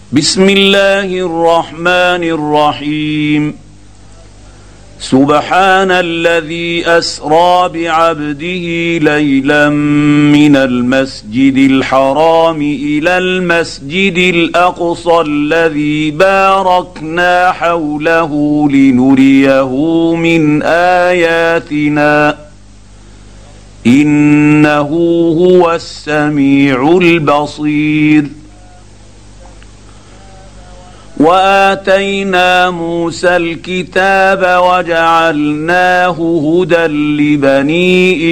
بسم الله الرحمن الرحيم. سبحان الذي أسرى بعبده ليلا من المسجد الحرام إلى المسجد الأقصى الذي باركنا حوله لنريه من آياتنا إنه هو السميع البصير. وآتينا موسى الكتاب وجعلناه هدى لبني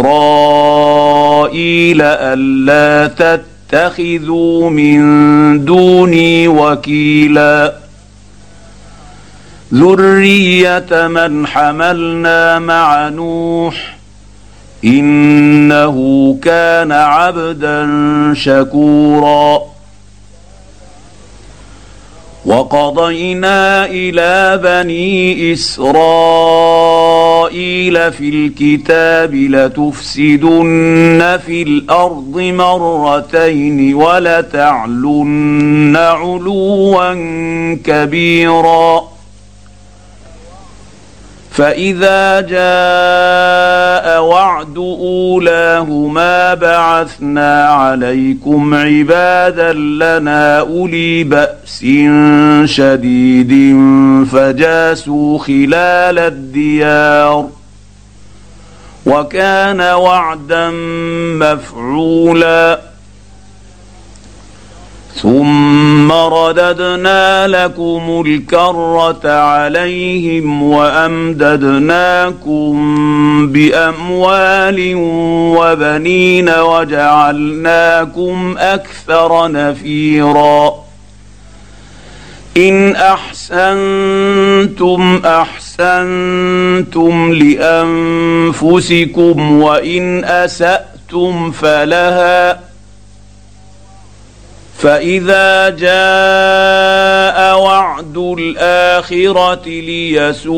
إسرائيل ألا تتخذوا من دوني وكيلا ذرية من حملنا مع نوح إنه كان عبدا شكورا. وقضينا إلى بني إسرائيل في الكتاب لتفسدن في الأرض مرتين ولتعلن علوا كبيرا. فإذا جاء وعد أولاهما بعثنا عليكم عبادا لنا أولي بأس شديد فجاسوا خلال الديار وكان وعدا مفعولا. ثم رددنا لكم الكرة عليهم وأمددناكم بأموال وبنين وجعلناكم أكثر نفيرا. إن أحسنتم أحسنتم لأنفسكم وإن أسأتم فلها. فإذا جاء وعد الآخرة ليسوءوا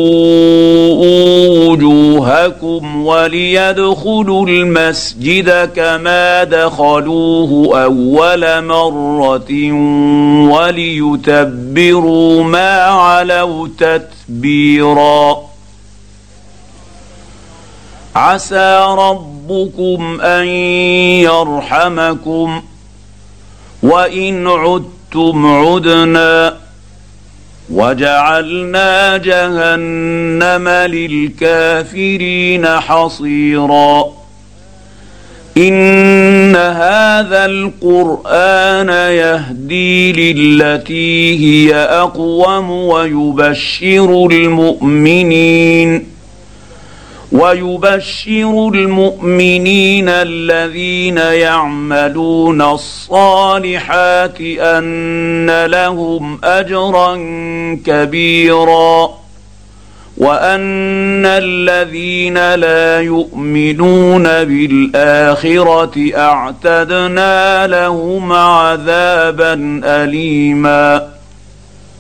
وجوهكم وليدخلوا المسجد كما دخلوه أول مرة وليتبروا ما علوا تتبيرا. عسى ربكم أن يرحمكم وإن عدتم عدنا وجعلنا جهنم للكافرين حصيرا. إن هذا القرآن يهدي للتي هي أقوم ويبشر المؤمنين الذين يعملون الصالحات أن لهم أجرا كبيرا وأن الذين لا يؤمنون بالآخرة أعتدنا لهم عذابا أليما.